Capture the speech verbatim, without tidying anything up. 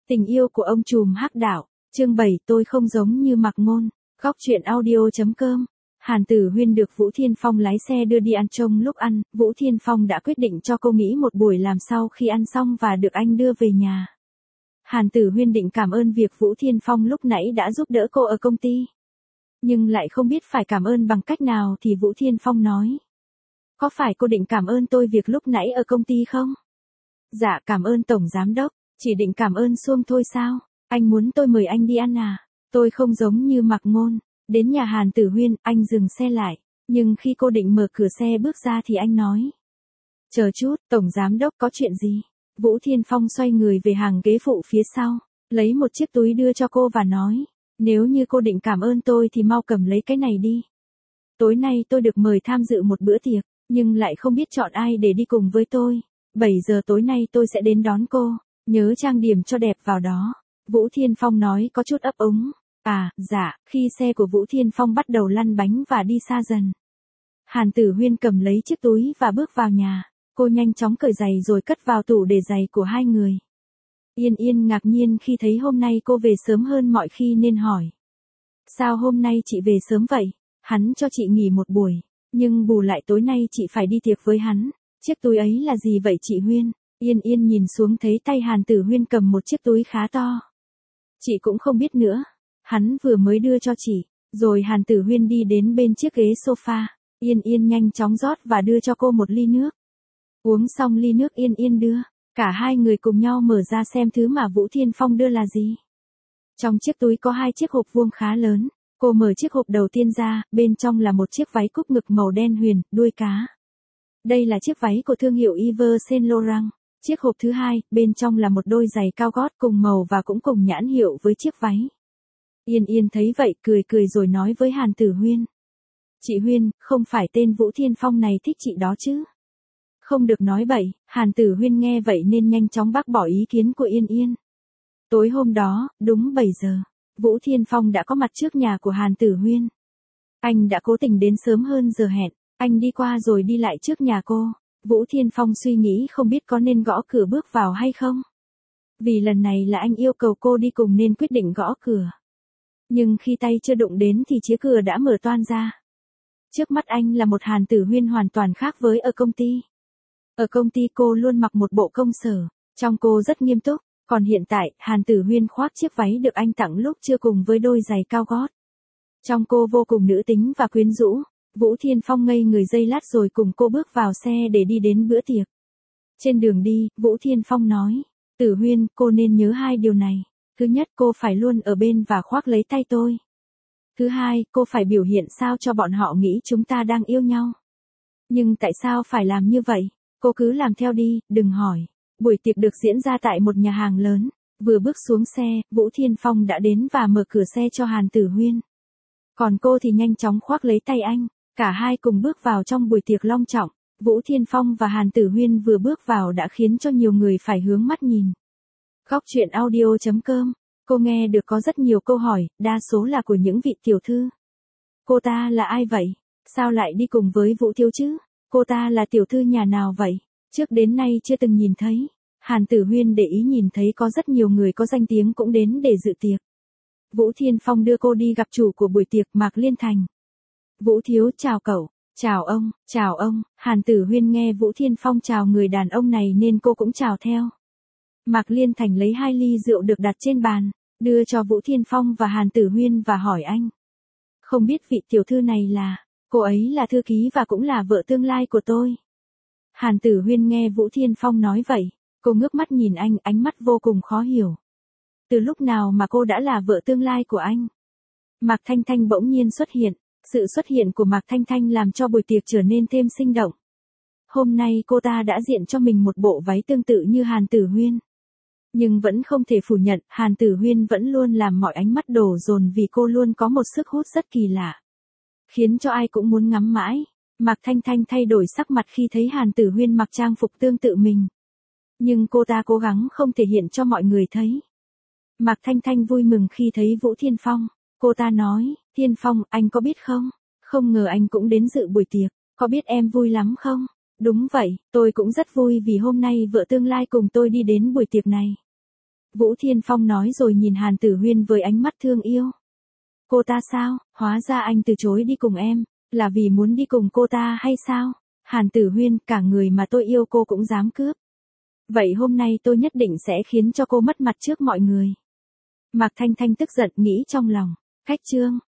Tình yêu của ông trùm hắc đạo, chương bảy tôi không giống như Mạc Ngôn, góc truyện audio.com. Hàn Tử Huyên được Vũ Thiên Phong lái xe đưa đi ăn trông lúc ăn, Vũ Thiên Phong đã quyết định cho cô nghỉ một buổi làm sau khi ăn xong và được anh đưa về nhà. Hàn Tử Huyên định cảm ơn việc Vũ Thiên Phong lúc nãy đã giúp đỡ cô ở công ty. Nhưng lại không biết phải cảm ơn bằng cách nào thì Vũ Thiên Phong nói. Có phải cô định cảm ơn tôi việc lúc nãy ở công ty không? Dạ cảm ơn Tổng Giám Đốc, chỉ định cảm ơn xuông thôi sao? Anh muốn tôi mời anh đi ăn à? Tôi không giống như Mạc Ngôn. Đến nhà Hàn Tử Huyên, anh dừng xe lại. Nhưng khi cô định mở cửa xe bước ra thì anh nói. Chờ chút, Tổng Giám Đốc có chuyện gì? Vũ Thiên Phong xoay người về hàng ghế phụ phía sau, lấy một chiếc túi đưa cho cô và nói. Nếu như cô định cảm ơn tôi thì mau cầm lấy cái này đi. Tối nay tôi được mời tham dự một bữa tiệc, nhưng lại không biết chọn ai để đi cùng với tôi. bảy giờ tối nay tôi sẽ đến đón cô, nhớ trang điểm cho đẹp vào đó. Vũ Thiên Phong nói có chút ấp úng. À, dạ, khi xe của Vũ Thiên Phong bắt đầu lăn bánh và đi xa dần. Hàn Tử Huyên cầm lấy chiếc túi và bước vào nhà. Cô nhanh chóng cởi giày rồi cất vào tủ để giày của hai người. Yên Yên ngạc nhiên khi thấy hôm nay cô về sớm hơn mọi khi nên hỏi. Sao hôm nay chị về sớm vậy? Hắn cho chị nghỉ một buổi, nhưng bù lại tối nay chị phải đi tiệc với hắn. Chiếc túi ấy là gì vậy chị Huyên? Yên Yên nhìn xuống thấy tay Hàn Tử Huyên cầm một chiếc túi khá to. Chị cũng không biết nữa. Hắn vừa mới đưa cho chị. Rồi Hàn Tử Huyên đi đến bên chiếc ghế sofa. Yên Yên nhanh chóng rót và đưa cho cô một ly nước. Uống xong ly nước Yên Yên đưa. Cả hai người cùng nhau mở ra xem thứ mà Vũ Thiên Phong đưa là gì. Trong chiếc túi có hai chiếc hộp vuông khá lớn. Cô mở chiếc hộp đầu tiên ra, bên trong là một chiếc váy cúc ngực màu đen huyền, đuôi cá. Đây là chiếc váy của thương hiệu Yves Saint Laurent. Chiếc hộp thứ hai, bên trong là một đôi giày cao gót cùng màu và cũng cùng nhãn hiệu với chiếc váy. Yên Yên thấy vậy cười cười rồi nói với Hàn Tử Huyên. Chị Huyên, không phải tên Vũ Thiên Phong này thích chị đó chứ? Không được nói bậy. Hàn Tử Huyên nghe vậy nên nhanh chóng bác bỏ ý kiến của Yên Yên. Tối hôm đó, đúng bảy giờ, Vũ Thiên Phong đã có mặt trước nhà của Hàn Tử Huyên. Anh đã cố tình đến sớm hơn giờ hẹn, anh đi qua rồi đi lại trước nhà cô. Vũ Thiên Phong suy nghĩ không biết có nên gõ cửa bước vào hay không. Vì lần này là anh yêu cầu cô đi cùng nên quyết định gõ cửa. Nhưng khi tay chưa đụng đến thì chiếc cửa đã mở toang ra. Trước mắt anh là một Hàn Tử Huyên hoàn toàn khác với ở công ty. Ở công ty cô luôn mặc một bộ công sở, trong cô rất nghiêm túc, còn hiện tại Hàn Tử Huyên khoác chiếc váy được anh tặng lúc chưa cùng với đôi giày cao gót. Trong cô vô cùng nữ tính và quyến rũ. Vũ Thiên Phong ngây người giây lát rồi cùng cô bước vào xe để đi đến bữa tiệc. Trên đường đi, Vũ Thiên Phong nói, Tử Huyên, cô nên nhớ hai điều này. Thứ nhất, cô phải luôn ở bên và khoác lấy tay tôi. Thứ hai, cô phải biểu hiện sao cho bọn họ nghĩ chúng ta đang yêu nhau. Nhưng tại sao phải làm như vậy? Cô cứ làm theo đi, đừng hỏi. Buổi tiệc được diễn ra tại một nhà hàng lớn. Vừa bước xuống xe, Vũ Thiên Phong đã đến và mở cửa xe cho Hàn Tử Huyên. Còn cô thì nhanh chóng khoác lấy tay anh. Cả hai cùng bước vào trong buổi tiệc long trọng. Vũ Thiên Phong và Hàn Tử Huyên vừa bước vào đã khiến cho nhiều người phải hướng mắt nhìn. Góc truyện audio.com. Cô nghe được có rất nhiều câu hỏi, đa số là của những vị tiểu thư. Cô ta là ai vậy? Sao lại đi cùng với Vũ Thiếu chứ? Cô ta là tiểu thư nhà nào vậy? Trước đến nay chưa từng nhìn thấy. Hàn Tử Huyên để ý nhìn thấy có rất nhiều người có danh tiếng cũng đến để dự tiệc. Vũ Thiên Phong đưa cô đi gặp chủ của buổi tiệc Mạc Liên Thành. Vũ Thiếu chào cậu, chào ông, chào ông. Hàn Tử Huyên nghe Vũ Thiên Phong chào người đàn ông này nên cô cũng chào theo. Mạc Liên Thành lấy hai ly rượu được đặt trên bàn, đưa cho Vũ Thiên Phong và Hàn Tử Huyên và hỏi anh. Không biết vị tiểu thư này là, cô ấy là thư ký và cũng là vợ tương lai của tôi. Hàn Tử Huyên nghe Vũ Thiên Phong nói vậy, cô ngước mắt nhìn anh, ánh mắt vô cùng khó hiểu. Từ lúc nào mà cô đã là vợ tương lai của anh? Mạc Thanh Thanh bỗng nhiên xuất hiện. Sự xuất hiện của Mạc Thanh Thanh làm cho buổi tiệc trở nên thêm sinh động. Hôm nay cô ta đã diện cho mình một bộ váy tương tự như Hàn Tử Huyên. Nhưng vẫn không thể phủ nhận, Hàn Tử Huyên vẫn luôn làm mọi ánh mắt đổ dồn vì cô luôn có một sức hút rất kỳ lạ. Khiến cho ai cũng muốn ngắm mãi. Mạc Thanh Thanh thay đổi sắc mặt khi thấy Hàn Tử Huyên mặc trang phục tương tự mình. Nhưng cô ta cố gắng không thể hiện cho mọi người thấy. Mạc Thanh Thanh vui mừng khi thấy Vũ Thiên Phong. Cô ta nói, Thiên Phong, anh có biết không? Không ngờ anh cũng đến dự buổi tiệc, có biết em vui lắm không? Đúng vậy, tôi cũng rất vui vì hôm nay vợ tương lai cùng tôi đi đến buổi tiệc này. Vũ Thiên Phong nói rồi nhìn Hàn Tử Huyên với ánh mắt thương yêu. Cô ta sao, hóa ra anh từ chối đi cùng em, là vì muốn đi cùng cô ta hay sao? Hàn Tử Huyên, cả người mà tôi yêu cô cũng dám cướp. Vậy hôm nay tôi nhất định sẽ khiến cho cô mất mặt trước mọi người. Mạc Thanh Thanh tức giận nghĩ trong lòng. Khách trương.